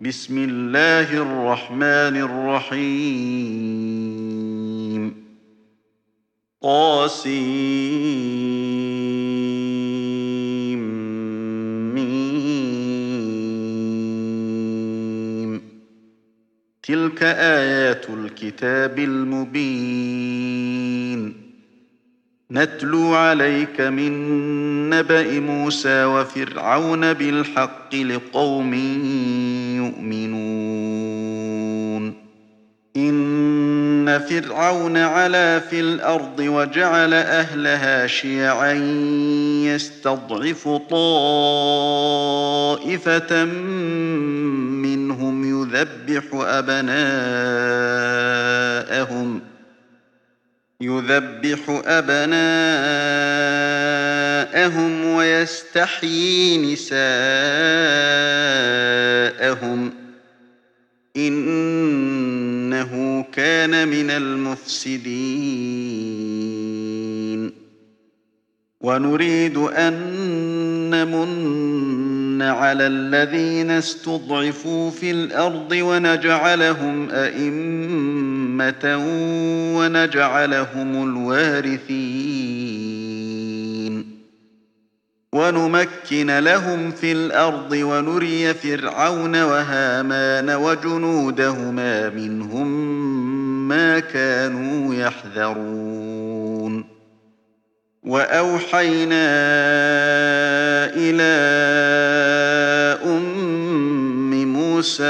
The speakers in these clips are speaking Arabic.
بسم الله الرحمن الرحيم طاسيم تلك آيات الكتاب المبين نتلو عليك من نبأ موسى وفرعون بالحق لقوم يؤمنون إن فرعون علا في الأرض وجعل أهلها شيعا يستضعف طائفة منهم يذبح أبناءهم ويستحيي نساءهم إنه كان من المفسدين ونريد أن نمن على الذين استضعفوا في الأرض ونجعلهم أئمة ونجعلهم الوارثين ونمكن لهم في الأرض ونري فرعون وهامان وجنودهما منهم ما كانوا يحذرون وأوحينا إلى موسى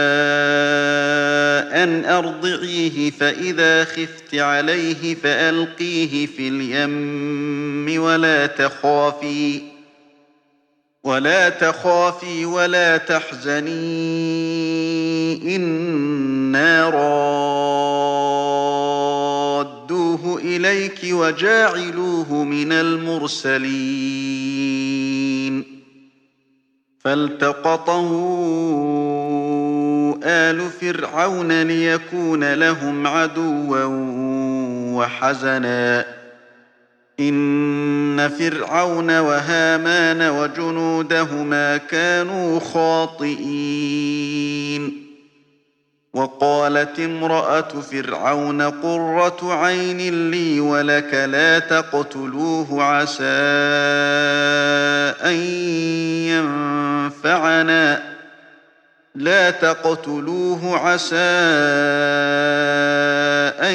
أن أرضعيه فإذا خفت عليه فألقيه في اليم ولا تخافي ولا تحزني إنا رادوه إليك وجاعلوه من المرسلين فالتقطه آل فرعون ليكون لهم عدوا وحزنا إن فرعون وهامان وجنودهما كانوا خاطئين وقالت امرأة فرعون قرة عين لي ولك لا تقتلوه عسى أن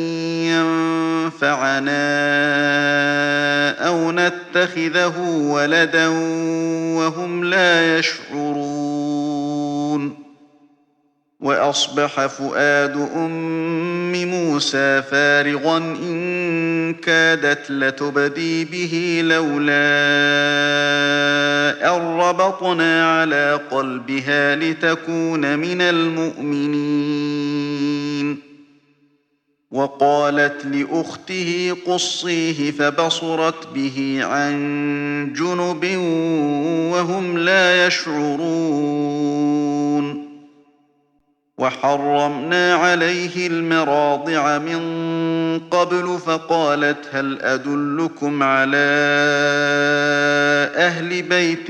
ينفعنا أو نتخذه ولدا وهم لا يشعرون وأصبح فؤاد أم موسى فارغا إن كادت لتبدي به لولا أن ربطنا على قلبها لتكون من المؤمنين وقالت لأخته قصيه فبصرت به عن جنب وهم لا يشعرون وحرمنا عليه المراضع من قبل فقالت هل أدلكم على أهل بيت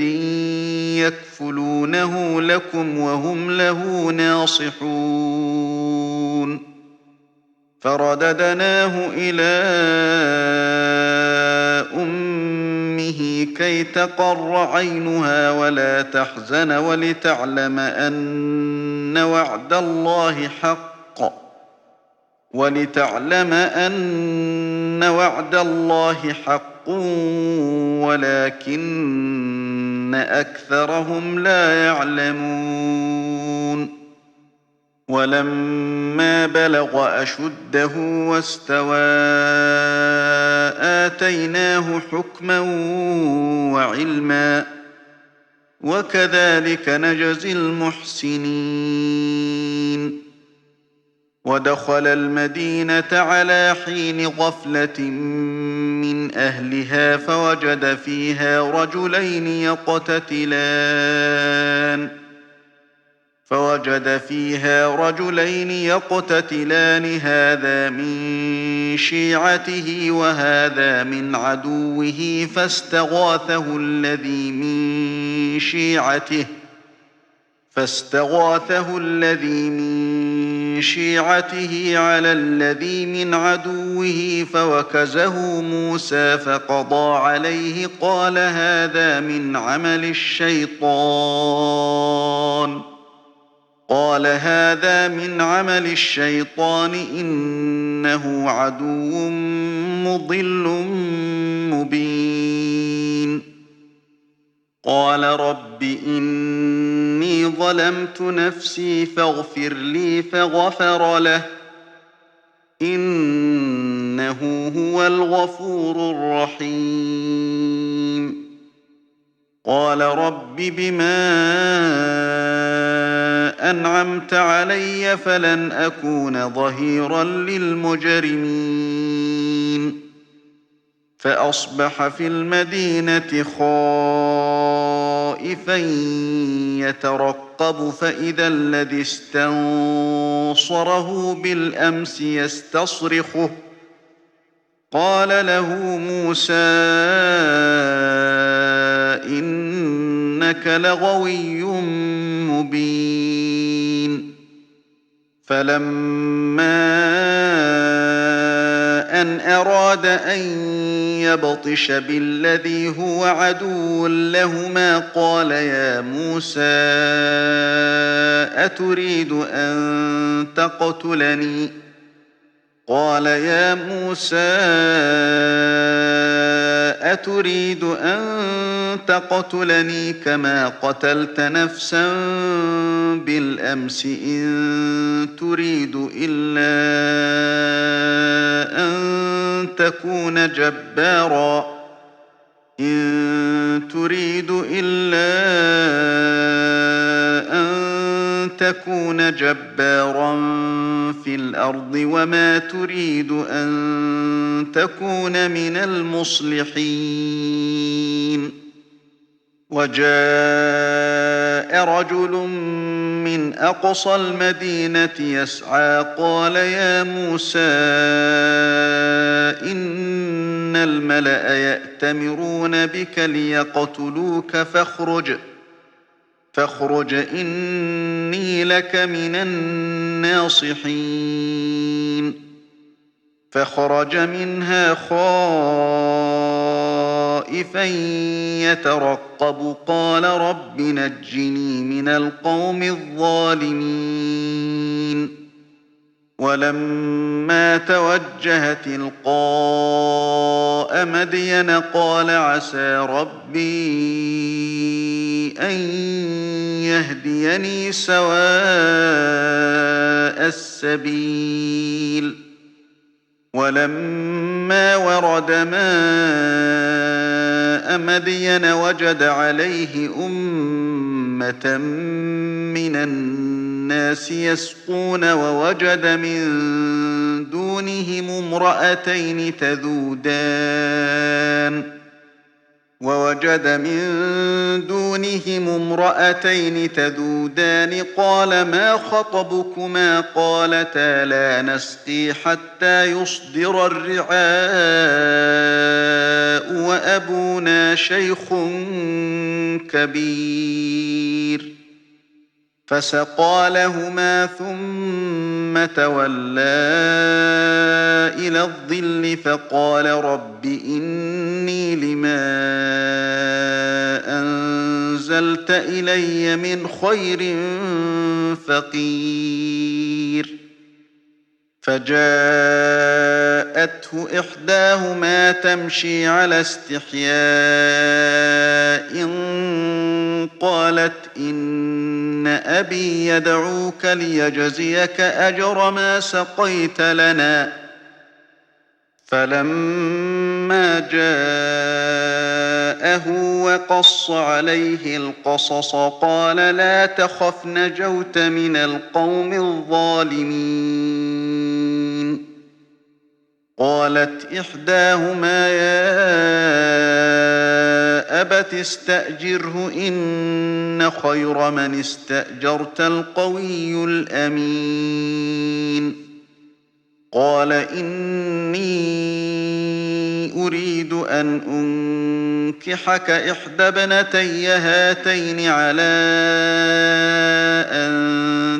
يكفلونه لكم وهم له ناصحون فرددناه إلى أمه كي تقر عينها ولا تحزن ولتعلم أن وعد الله حق ولكن أكثرهم لا يعلمون ولما بلغ أشده واستوى آتيناه حكما وعلما وكذلك نجزي المحسنين ودخل المدينة على حين غفلة من أهلها فوجد فيها رجلين يقتتلان هذا من شيعته وهذا من عدوه فاستغاثه الذي من شيعته فاستغاثه الذي من شيعته على الذي من عدوه فوكزه موسى فقضى عليه قال هذا من عمل الشيطان إنه عدو مضل مبين قال رب إني ظلمت نفسي فاغفر لي فغفر له إنه هو الغفور الرحيم قال رب بما أنعمت علي فلن أكون ظهيرا للمجرمين فأصبح في المدينة خائفا يترقب فإذا الذي استنصره بالأمس يستصرخه قال له موسى إنك لغوي مبين فلما أن أراد أن يبطش بالذي هو عدو لهما قال يا موسى أتريد أن تقتلني كما قتلت نفسا بالأمس إن تريد إلا أن تكون جبارا في الأرض وما تريد أن تكون من المصلحين وجاء رجل من أقصى المدينة يسعى قال يا موسى إن الملأ يأتمرون بك ليقتلوك فاخرج إني لك من الناصحين فخرج منها خائفا يترقب قال رب نجني من القوم الظالمين ولما توجه تلقاء مدين قال عسى ربي أن يهديني سواء السبيل ولما ورد ماء مدين وجد عليه أمة من الناس يسقون ووجد من دونهم امرأتين تذودان قال ما خطبكما قالتا لا نسقي حتى يصدر الرعاء وأبونا شيخ كبير فسقى لهما ثم تولى إلى الظل فقال رب إني لما أنزلت إلي من خير فقير فجاءته إحداهما تمشي على استحياء قالت إن أبي يدعوك ليجزيك أجر ما سقيت لنا فلما جاءه وقص عليه القصص قال لا تخف نجوت من القوم الظالمين قالت إحداهما يا أبت استأجره إن خير من استأجرت القوي الأمين قال إني أريد أن أنكحك إحدى ابنتي هاتين على أن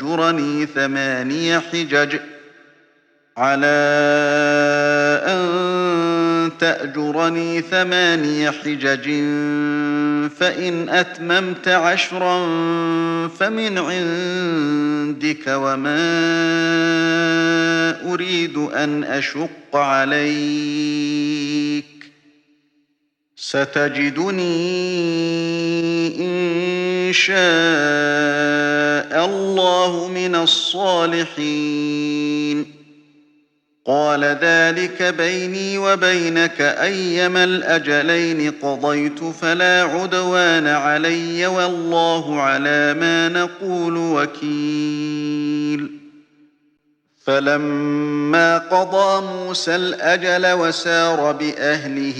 تأجرني 8 حجج فإن أتممت 10 فمن عندك وما أريد أن أشق عليك ستجدني إن شاء الله من الصالحين قال ذلك بيني وبينك أيما الأجلين قضيت فلا عدوان علي والله على ما نقول وكيل فلما قضى موسى الأجل وسار بأهله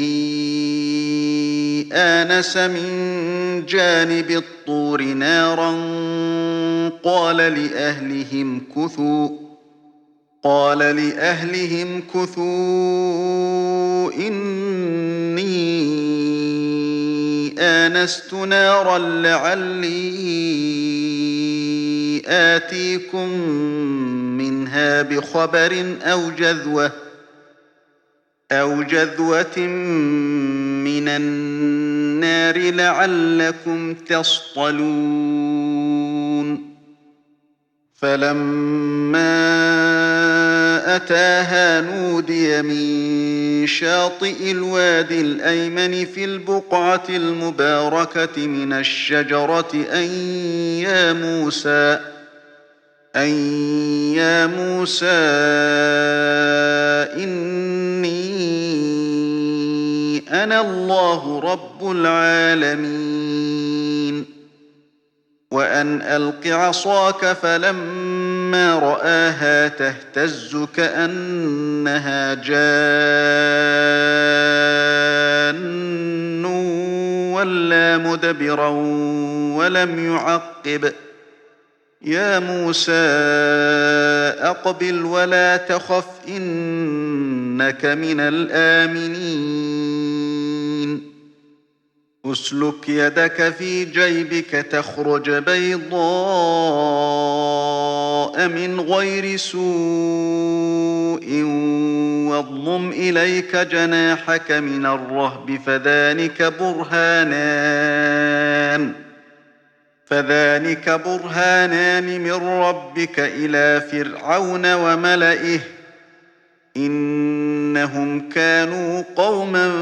آنس من جانب الطور نارا قال لأهلهم كثوا إني آنست نارا لعلي آتيكم منها بخبر أو جذوة من النار لعلكم تصطلون فلما أتاها نودي من شاطئ الوادي الأيمن في البقعة المباركة من الشجرة أن يا موسى إني أنا الله رب العالمين وأن ألق عصاك فلما رآها تهتز كأنها جان ولا مدبرا ولم يعقب يا موسى أقبل ولا تخف إنك من الآمنين أسلك يدك في جيبك تخرج بيضاء من غير سوء واضمم إليك جناحك من الرهب فذلك برهانان من ربك إلى فرعون وملئه إنهم كانوا قوما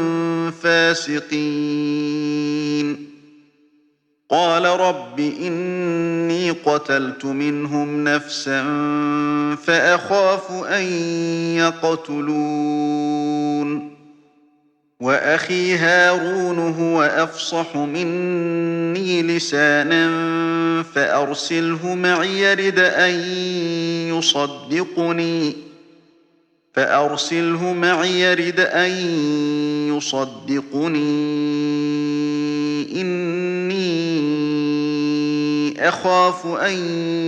فاسقين قال رب إني قتلت منهم نفسا فأخاف أن يقتلون وأخي هارون هو أفصح مني لسانا فأرسله معي يرد أن يصدقني إني أخاف أن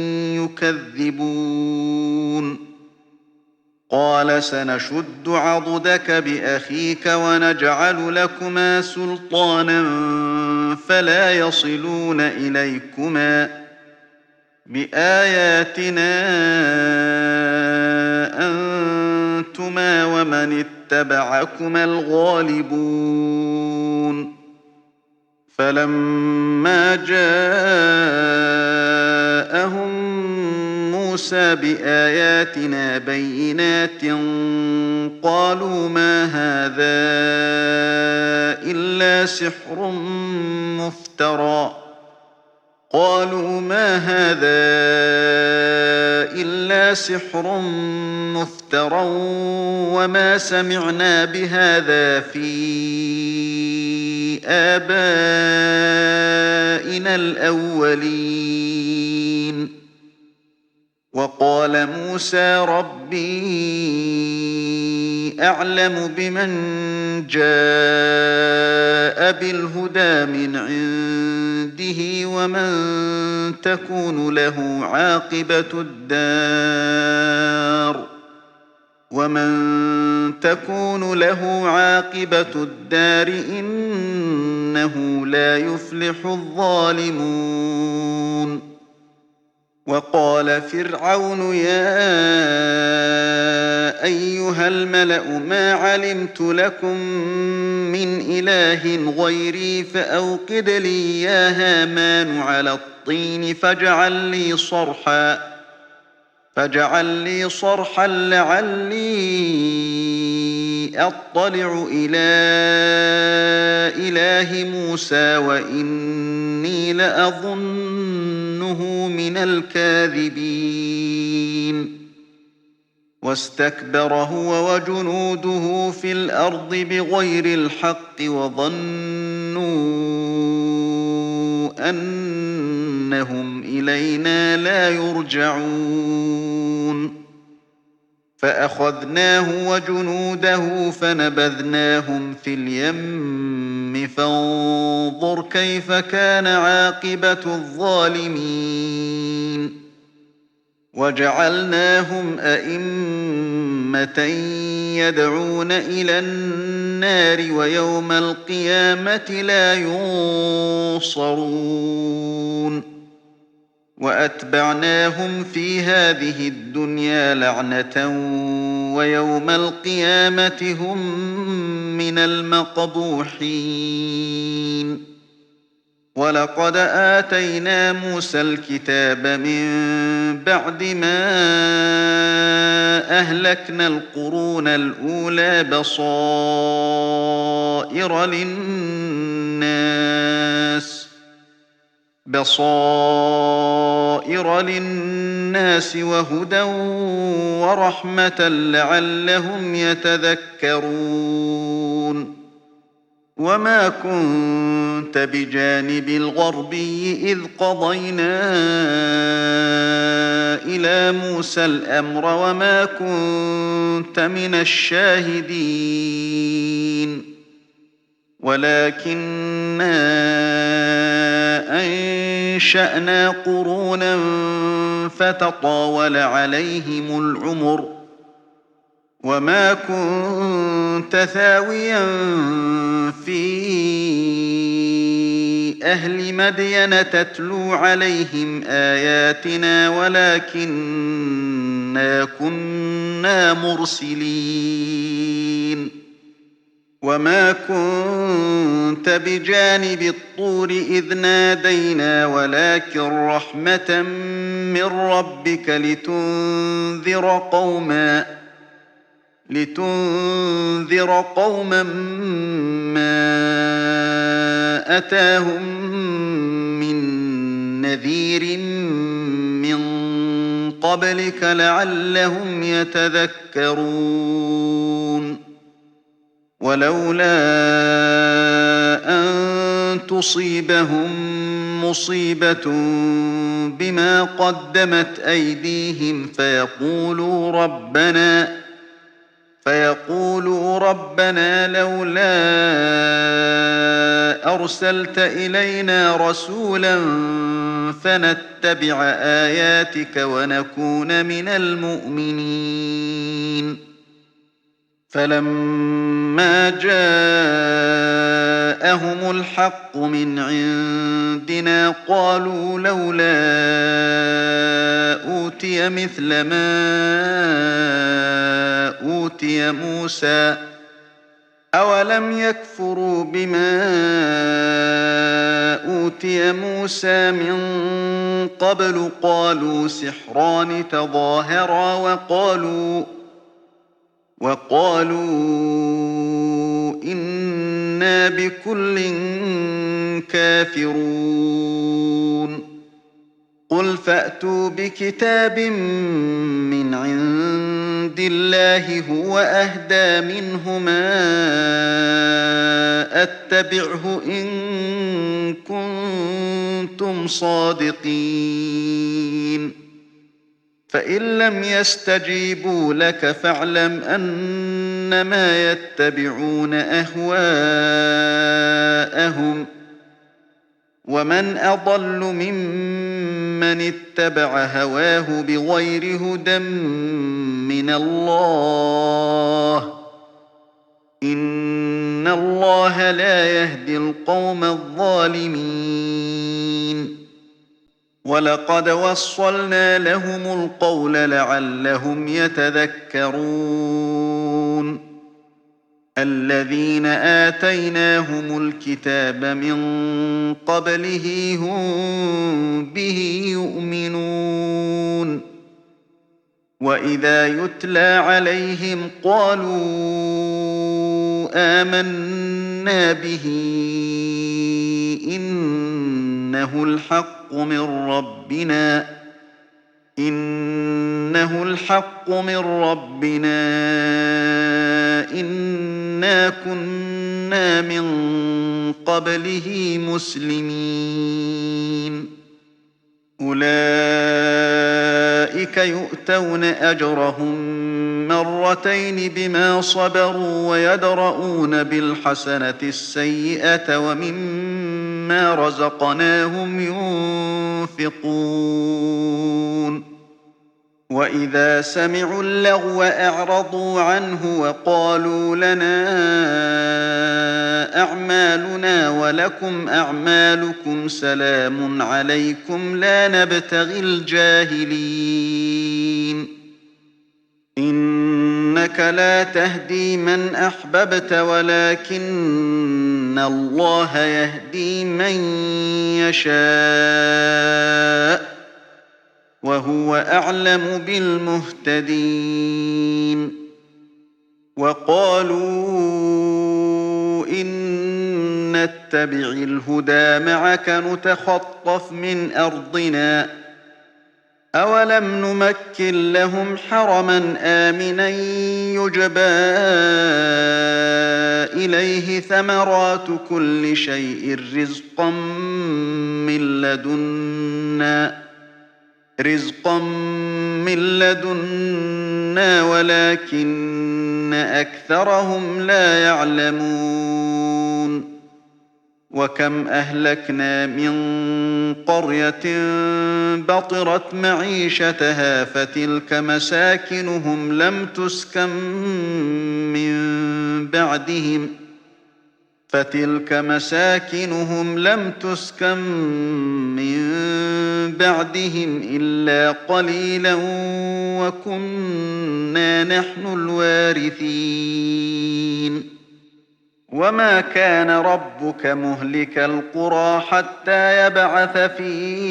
يكذبون قال سنشد عضدك بأخيك ونجعل لكما سلطانا فلا يصلون إليكما بآياتنا أنتما ومن اتبعكما الغالبون فلما جاءهم موسى بآياتنا بينات قالوا ما هذا إلا سحر مفترى وما سمعنا بهذا في آبائنا الأولين وقال موسى ربي أعلم بمن جاء بالهدى من عنده ومن تكون له عاقبة الدار ومن تكون له عاقبة الدار إنه لا يفلح الظالمون. وقال فرعون يا أيها الملأ ما علمت لكم من إله غيري فأوقد لي يا هامان على الطين فاجعل لي صرحا لعلي أطلع إلى إله موسى وإني لأظنه من الكاذبين. واستكبر هو وجنوده في الأرض بغير الحق وظنوا أنهم إلينا لا يرجعون. فأخذناه وجنوده فنبذناهم في اليم فانظر كيف كان عاقبة الظالمين. وجعلناهم أئمة يدعون إلى النار ويوم القيامة لا ينصرون. وأتبعناهم في هذه الدنيا لعنة ويوم القيامة هم من المقبوحين. ولقد آتينا موسى الكتاب من بعد ما أهلكنا القرون الأولى بصائر للناس وهدى ورحمة لعلهم يتذكرون. وما كنت بجانب الغربي إذ قضينا إلى موسى الأمر وما كنت من الشاهدين ولكننا أنشأنا قرونا فتطاول عليهم العمر وما كنت ثاويا في أهل مدين تتلو عليهم آياتنا ولكننا كنا مرسلين. وما كنت بجانب الطور إذ نادينا ولكن رحمة من ربك لتنذر قوما ما أتاهم من نذير من قبلك لعلهم يتذكرون. ولولا أن تصيبهم مصيبة بما قدمت أيديهم فيقولوا ربنا لولا أرسلت إلينا رسولا فنتبع آياتك ونكون من المؤمنين. فلما جاءهم الحق من عندنا قالوا لولا أوتي مثل ما أوتي موسى أولم يكفروا بما أوتي موسى من قبل قالوا سحران تظاهرا وقالوا إنا بكل كافرون. قل فأتوا بكتاب من عند الله هو أهدى منهما أتبعه إن كنتم صادقين. فإن لم يستجيبوا لك فاعلم أنما يتبعون أهواءهم ومن أضل ممن اتبع هواه بغير هدى من الله إن الله لا يهدي القوم الظالمين ولقد وصلنا لهم القول لعلهم يتذكرون الذين آتيناهم الكتاب من قبله هم به يؤمنون وإذا يتلى عليهم قالوا آمنا به إنه الحق من ربنا إنا كنا من قبله مسلمين أولئك يؤتون أجرهم مرتين بما صبروا ويدرؤون بالحسنة السيئة ومما رزقناهم ينفقون وإذا سمعوا اللغو أعرضوا عنه وقالوا لنا أعمالنا ولكم أعمالكم سلام عليكم لا نبتغي الجاهلين إنك لا تهدي من أحببت ولكن الله يهدي من يشاء وهو أعلم بالمهتدين وقالوا إن نتبع الهدى معك نتخطف من أرضنا أولم نمكن لهم حرما آمنا يجبى إليه ثمرات كل شيء رزقا من لدنا ولكن أكثرهم لا يعلمون وكم أهلكنا من قرية بطرت معيشتها فتلك مساكنهم لم تسكن من بعدهم إلا قليلا وكنا نحن الوارثين وما كان ربك مهلك القرى حتى يبعث في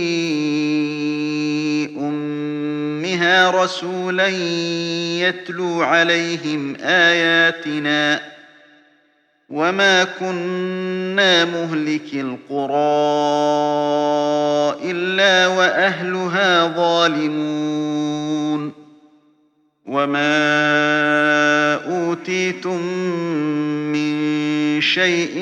أمها رسولا يتلو عليهم آياتنا وما كنا مهلك القرى إلا وأهلها ظالمون وما أوتيتم من شيء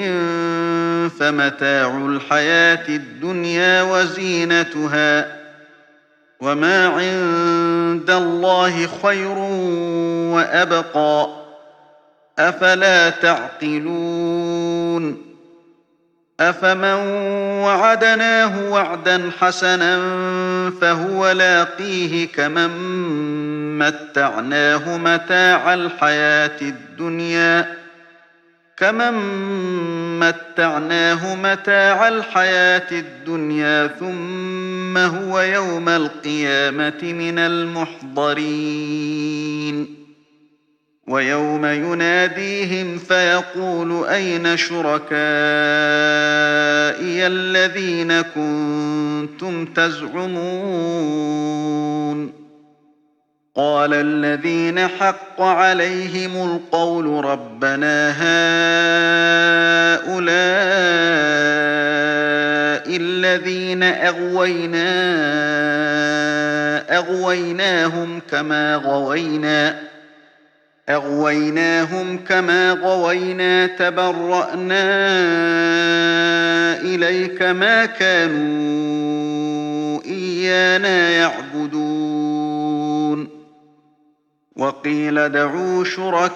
فمتاع الحياة الدنيا وزينتها وما عند الله خير وأبقى أفلا تعقلون أفمن وعدناه وعدا حسنا فهو لاقيه كمن متعناه متاع الحياة الدنيا ثم هو يوم القيامة من المحضرين ويوم يناديهم فيقول أين شركائي الذين كنتم تزعمون قال الذين حق عليهم القول ربنا هؤلاء الذين أغويناهم كما غوينا تبرأنا إليك ما كانوا إيانا يعبدون وقيل ادعوا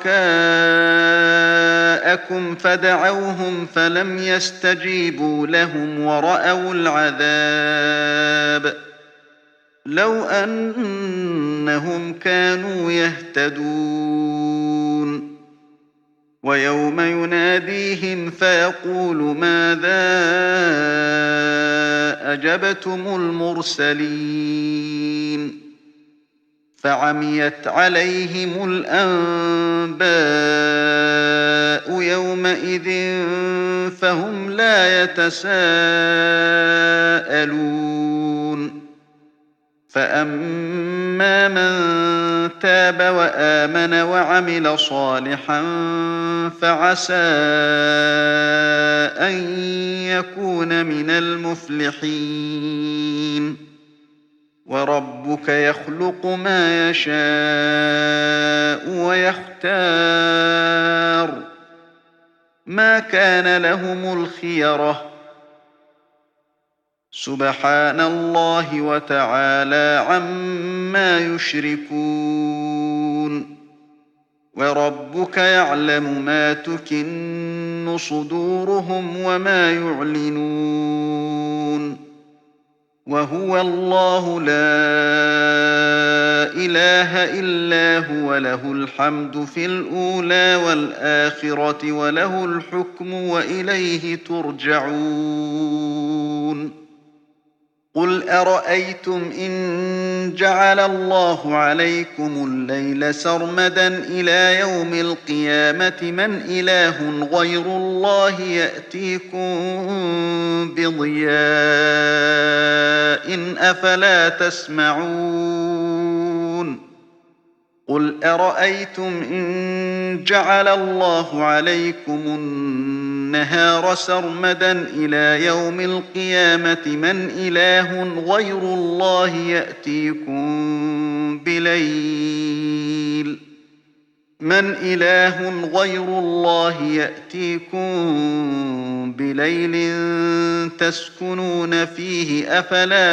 شركاءكم فدعوهم فلم يستجيبوا لهم ورأوا العذاب لو أن أنهم كانوا يهتدون ويوم يناديهم فيقول ماذا أجبتم المرسلين فعميت عليهم الأنباء يومئذ فهم لا يتساءلون فأما من تاب وآمن وعمل صالحا فعسى أن يكون من المفلحين وربك يخلق ما يشاء ويختار ما كان لهم الخيرة سبحان الله وتعالى عما يشركون وربك يعلم ما تكن صدورهم وما يعلنون وهو الله لا إله إلا هو له الحمد في الأولى والآخرة وله الحكم وإليه ترجعون قل أرأيتم إن جعل الله عليكم الليل سرمدا إلى يوم القيامة من إله غير الله يأتيكم بضياء أفلا تسمعون قل أرأيتم إن جعل الله عليكم النهار سرمدا إلى يوم القيامة من إله غير الله يأتيكم بليل تسكنون فيه أفلا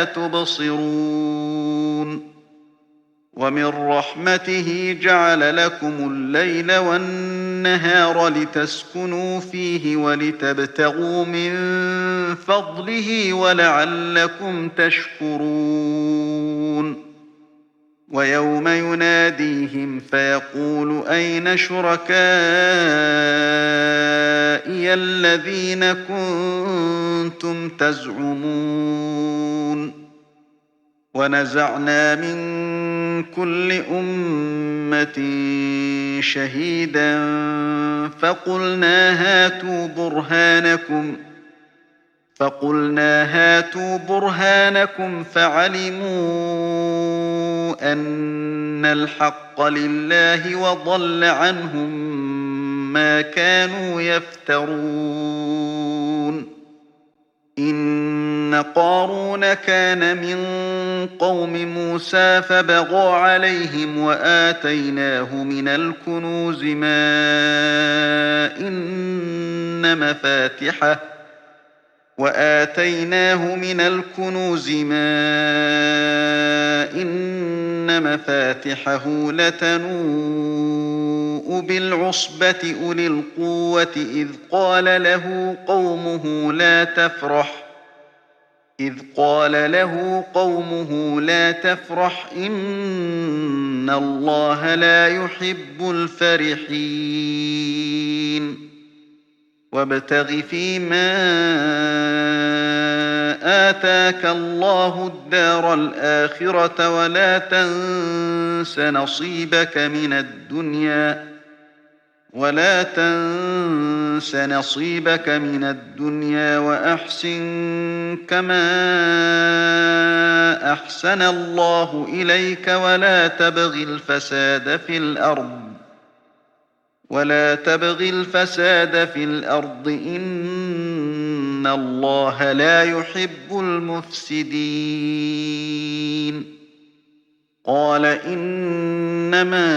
تبصرون ومن رحمته جعل لكم الليل والنهار لتسكنوا فيه ولتبتغوا من فضله ولعلكم تشكرون ويوم يناديهم فيقول أين شركائي الذين كنتم تزعمون ونزعنا من كل أمة شهيدا فقلنا هاتوا برهانكم فعلموا أن الحق لله وضل عنهم ما كانوا يفترون إن قارون كان من قوم موسى فبغى عليهم وآتيناه من الكنوز ما إن مفاتحه لتنوء بالعصبة أولي القوة إذ قال له قومه لا تفرح إن الله لا يحب الفرحين وابتغ فيما آتاك الله الدار الآخرة ولا تنس نصيبك من الدنيا وأحسن كما أحسن الله إليك ولا تبغ الفساد في الأرض إن الله لا يحب المفسدين قال إنما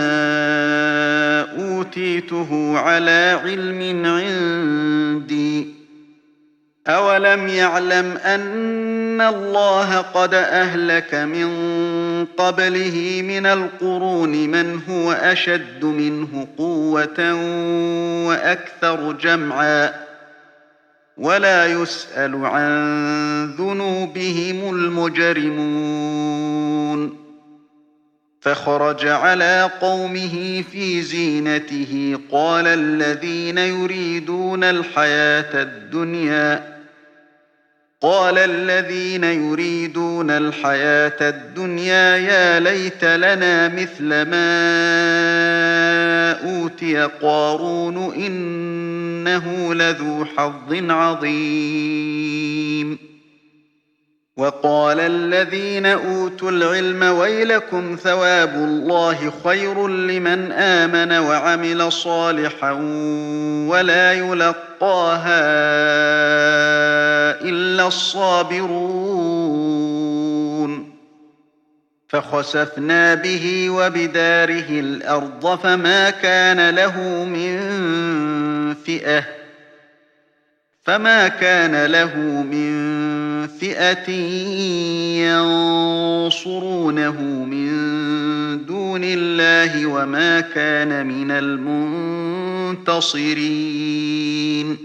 أوتيته على علم عندي أولم يعلم أن الله قد أهلك من قبله من القرون من هو أشد منه قوة وأكثر جمعا ولا يسأل عن ذنوبهم المجرمون فخرج على قومه في زينته قال الذين يريدون الحياة الدنيا يا ليت لنا مثل ما أوتي قارون إنه لذو حظ عظيم. وقال الذين أوتوا العلم ويلكم ثواب الله خير لمن آمن وعمل صالحا ولا يلقاها إلا الصابرون. فخسفنا به وبداره الأرض فما كان له من فئة ينصرونه من دون الله وما كان من المنتصرين.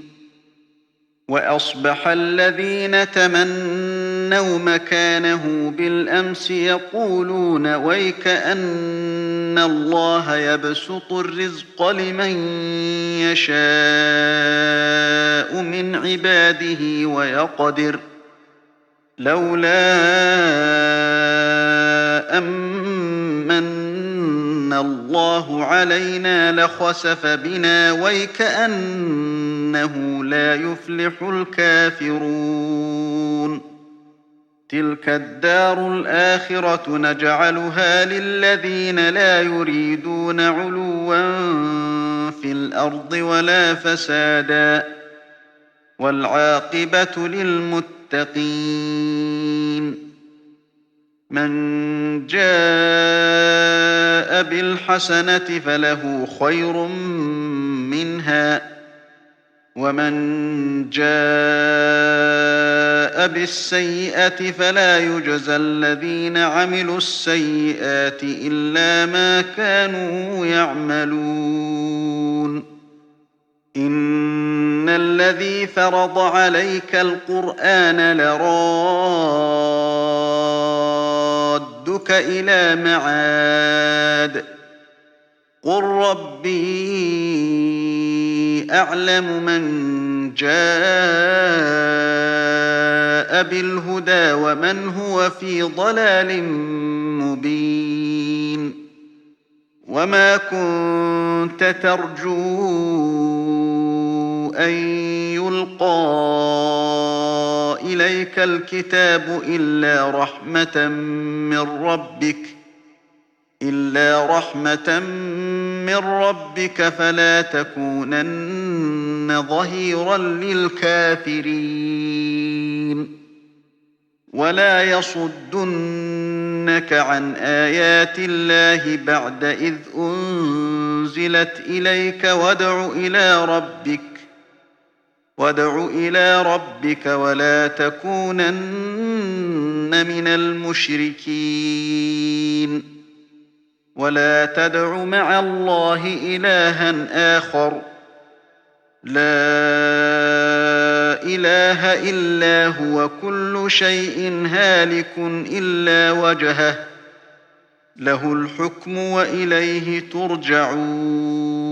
وأصبح الذين تمنوا مكانه بالأمس يقولون ويك أن الله يبسط الرزق لمن يشاء من عباده ويقدر لولا أمن الله علينا لخسف بنا ويكأنه لا يفلح الكافرون. تلك الدار الآخرة نجعلها للذين لا يريدون علوا في الأرض ولا فسادا والعاقبة للمتقين. من جاء بالحسنة فله خير منها ومن جاء بالسيئة فلا يجزى الذين عملوا السيئات إلا ما كانوا يعملون. إن الذي فرض عليك القرآن لرادك إلى معاد قل ربي أعلم من جاء بالهدى ومن هو في ضلال مبين. وما كنت ترجو أن يلقى إليك الكتاب إلا رحمة من ربك فلا تكونن ظهيرا للكافرين. ولا يصدنك عن آيات الله بعد إذ أنزلت إليك وادع إلى ربك ولا تكونن من المشركين. ولا تدع مع الله إلها آخر لا إله إلا هو كل شيء هالك إلا وجهه له الحكم وإليه ترجعون.